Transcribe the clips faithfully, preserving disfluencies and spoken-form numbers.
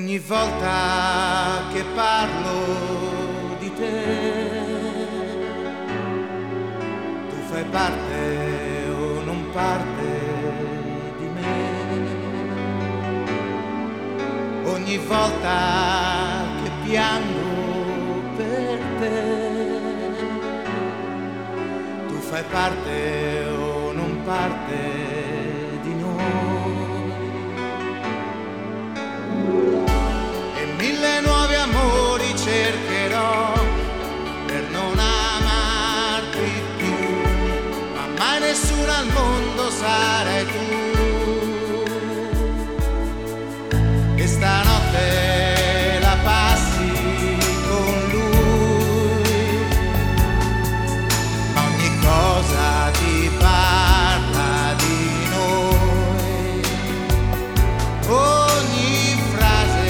Ogni volta che parlo di te, tu fai parte o non parte di me. Ogni volta che piango per te, tu fai parte o non parte di noi. Mille nuovi amori cercherò per non amarti più, ma mai nessuno al mondo sarai tu. E stanotte la passi con lui, ma ogni cosa ti parla di noi. Ogni frase,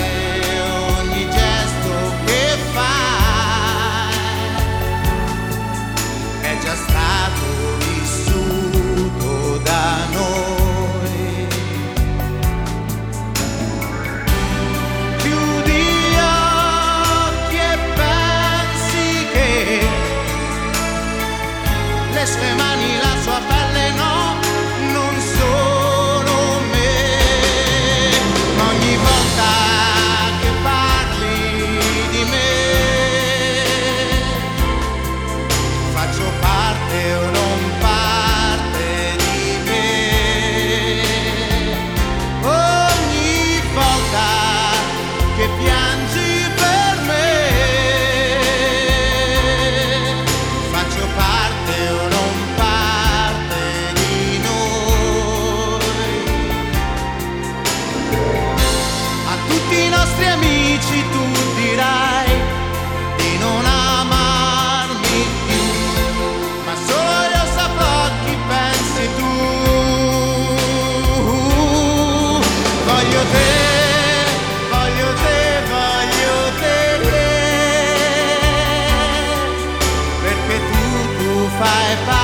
già stato vissuto da noi. Chiudi gli occhi e pensi che le sue mani, la sua pelle no, non sono me. Ma ogni volta che parli di me, faccio parte o non parte di me. Ogni volta che piangi per me, faccio parte o non parte di noi. A tutti i nostri amici tu dirai di non amarmi più, ma solo io saprò chi pensi tu. Voglio te, voglio te, voglio te, te, perché tu, tu fai parte